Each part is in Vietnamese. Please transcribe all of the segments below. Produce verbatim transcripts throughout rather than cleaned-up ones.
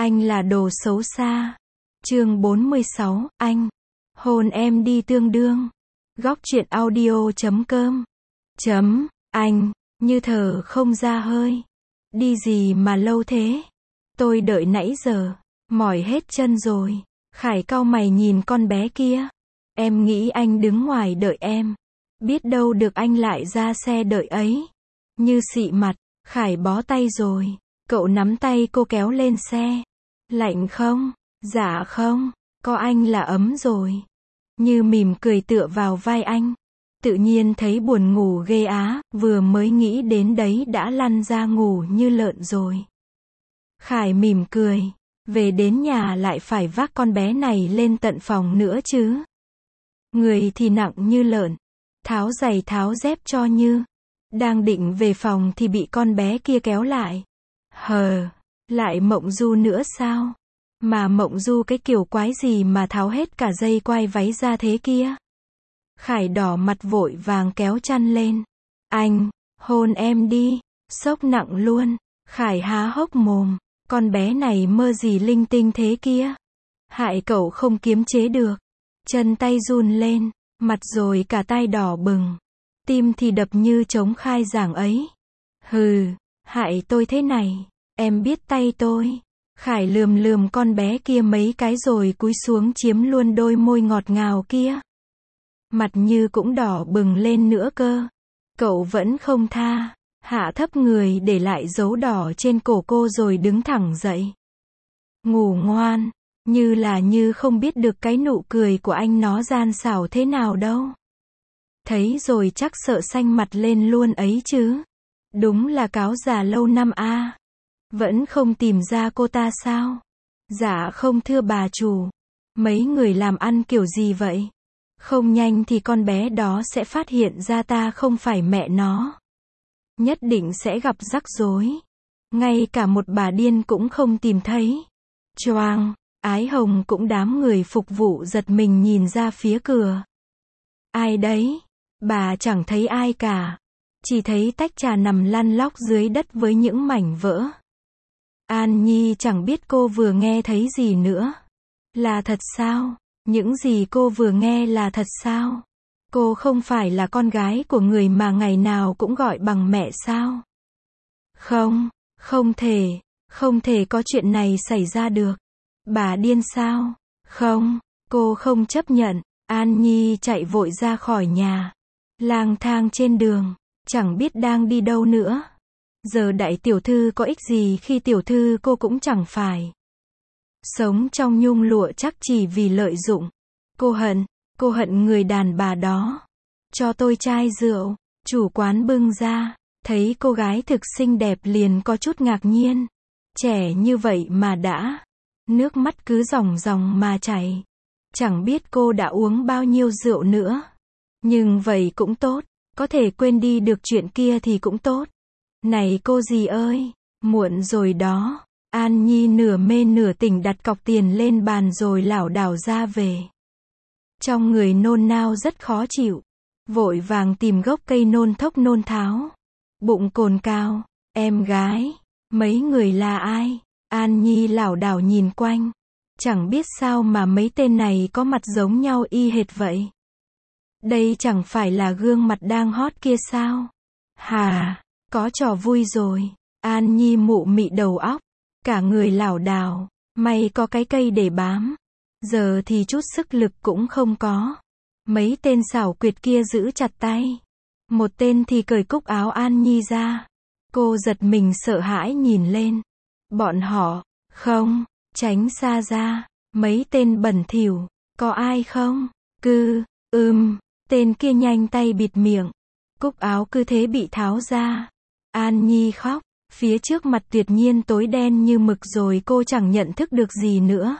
Anh là đồ xấu xa. Chương bốn mươi sáu, anh. Hôn em đi tương đương. Góc truyện audio chấm com. Chấm, anh, như thở không ra hơi. Đi gì mà lâu thế? Tôi đợi nãy giờ, mỏi hết chân rồi. Khải cau mày nhìn con bé kia. Em nghĩ anh đứng ngoài đợi em. Biết đâu được anh lại ra xe đợi ấy. Như xị mặt, Khải bó tay rồi. Cậu nắm tay cô kéo lên xe. Lạnh không? Dạ không, có anh là ấm rồi. Như mỉm cười tựa vào vai anh. Tự nhiên thấy buồn ngủ ghê á, vừa mới nghĩ đến đấy đã lăn ra ngủ như lợn rồi. Khải mỉm cười. Về đến nhà lại phải vác con bé này lên tận phòng nữa chứ. Người thì nặng như lợn. Tháo giày tháo dép cho Như. Đang định về phòng thì bị con bé kia kéo lại. Hờ, lại mộng du nữa sao? Mà mộng du cái kiểu quái gì mà tháo hết cả dây quai váy ra thế kia? Khải đỏ mặt vội vàng kéo chăn lên. Anh, hôn em đi. Sốc nặng luôn. Khải há hốc mồm. Con bé này mơ gì linh tinh thế kia? Hại cậu không kiềm chế được. Chân tay run lên. Mặt rồi cả tai đỏ bừng. Tim thì đập như trống khai giảng ấy. Hừ, hại tôi thế này. Em biết tay tôi. Khải lườm lườm con bé kia mấy cái rồi cúi xuống chiếm luôn đôi môi ngọt ngào kia. Mặt Như cũng đỏ bừng lên nữa cơ. Cậu vẫn không tha. Hạ thấp người để lại dấu đỏ trên cổ cô rồi đứng thẳng dậy. Ngủ ngoan. Như là Như không biết được cái nụ cười của anh nó gian xảo thế nào đâu. Thấy rồi chắc sợ xanh mặt lên luôn ấy chứ. Đúng là cáo già lâu năm a. À. Vẫn không tìm ra cô ta sao? Dạ không thưa bà chủ. Mấy người làm ăn kiểu gì vậy? Không nhanh thì con bé đó sẽ phát hiện ra ta không phải mẹ nó. Nhất định sẽ gặp rắc rối. Ngay cả một bà điên cũng không tìm thấy. Choang, Ái Hồng cũng đám người phục vụ giật mình nhìn ra phía cửa. Ai đấy? Bà chẳng thấy ai cả. Chỉ thấy tách trà nằm lăn lóc dưới đất với những mảnh vỡ. An Nhi chẳng biết cô vừa nghe thấy gì nữa. Là thật sao? Những gì cô vừa nghe là thật sao? Cô không phải là con gái của người mà ngày nào cũng gọi bằng mẹ sao? Không, không thể, không thể có chuyện này xảy ra được. Bà điên sao? Không, cô không chấp nhận. An Nhi chạy vội ra khỏi nhà. Lang thang trên đường, chẳng biết đang đi đâu nữa. Giờ đại tiểu thư có ích gì khi tiểu thư cô cũng chẳng phải. Sống trong nhung lụa chắc chỉ vì lợi dụng. Cô hận, cô hận người đàn bà đó. Cho tôi chai rượu, chủ quán bưng ra, thấy cô gái thực xinh đẹp liền có chút ngạc nhiên. Trẻ như vậy mà đã, nước mắt cứ ròng ròng mà chảy. Chẳng biết cô đã uống bao nhiêu rượu nữa. Nhưng vậy cũng tốt, có thể quên đi được chuyện kia thì cũng tốt. Này cô dì ơi, muộn rồi đó. An Nhi nửa mê nửa tỉnh đặt cọc tiền lên bàn rồi lảo đảo ra về. Trong người nôn nao rất khó chịu. Vội vàng tìm gốc cây nôn thốc nôn tháo. Bụng cồn cào, em gái, mấy người là ai? An Nhi lảo đảo nhìn quanh. Chẳng biết sao mà mấy tên này có mặt giống nhau y hệt vậy. Đây chẳng phải là gương mặt đang hot kia sao? Hà, có trò vui rồi. An Nhi mụ mị đầu óc. Cả người lảo đảo. May có cái cây để bám. Giờ thì chút sức lực cũng không có. Mấy tên xảo quyệt kia giữ chặt tay. Một tên thì cởi cúc áo An Nhi ra. Cô giật mình sợ hãi nhìn lên. Bọn họ, không, tránh xa ra. Mấy tên bẩn thỉu, có ai không? Cư, ừm, tên kia nhanh tay bịt miệng. Cúc áo cứ thế bị tháo ra. An Nhi khóc. Phía trước mặt tuyệt nhiên tối đen như mực rồi cô chẳng nhận thức được gì nữa.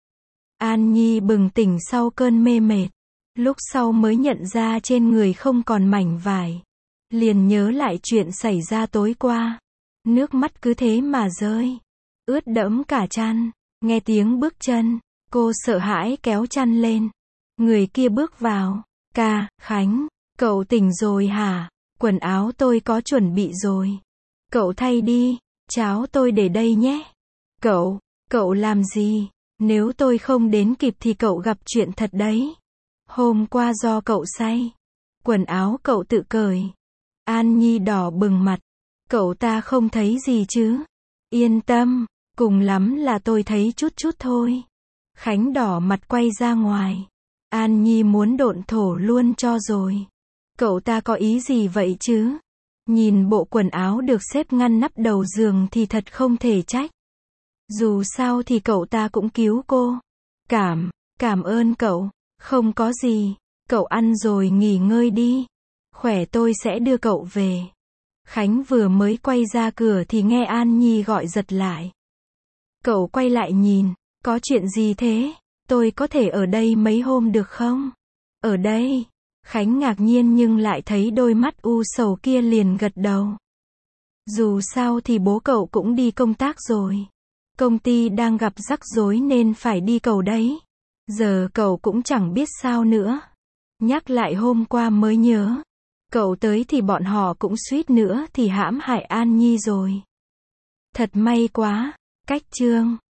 An Nhi bừng tỉnh sau cơn mê mệt. Lúc sau mới nhận ra trên người không còn mảnh vải. Liền nhớ lại chuyện xảy ra tối qua. Nước mắt cứ thế mà rơi. Ướt đẫm cả chăn. Nghe tiếng bước chân. Cô sợ hãi kéo chăn lên. Người kia bước vào. Ca, Khánh, cậu tỉnh rồi hả? Quần áo tôi có chuẩn bị rồi. Cậu thay đi. Cháo tôi để đây nhé. Cậu, Cậu làm gì? Nếu tôi không đến kịp thì cậu gặp chuyện thật đấy. Hôm qua do cậu say, quần áo cậu tự cởi. An Nhi đỏ bừng mặt. Cậu ta không thấy gì chứ? Yên tâm, cùng lắm là tôi thấy chút chút thôi. Khánh đỏ mặt quay ra ngoài. An Nhi muốn độn thổ luôn cho rồi. Cậu ta có ý gì vậy chứ? Nhìn bộ quần áo được xếp ngăn nắp đầu giường thì thật không thể trách. Dù sao thì cậu ta cũng cứu cô. Cảm, cảm ơn cậu. Không có gì. Cậu ăn rồi nghỉ ngơi đi. Khỏe tôi sẽ đưa cậu về. Khánh vừa mới quay ra cửa thì nghe An Nhi gọi giật lại. Cậu quay lại nhìn. Có chuyện gì thế? Tôi có thể ở đây mấy hôm được không? Ở đây? Khánh ngạc nhiên nhưng lại thấy đôi mắt u sầu kia liền gật đầu. Dù sao thì bố cậu cũng đi công tác rồi. Công ty đang gặp rắc rối nên phải đi cầu đấy. Giờ cậu cũng chẳng biết sao nữa. Nhắc lại hôm qua mới nhớ. Cậu tới thì bọn họ cũng suýt nữa thì hãm hại An Nhi rồi. Thật may quá. Cách chương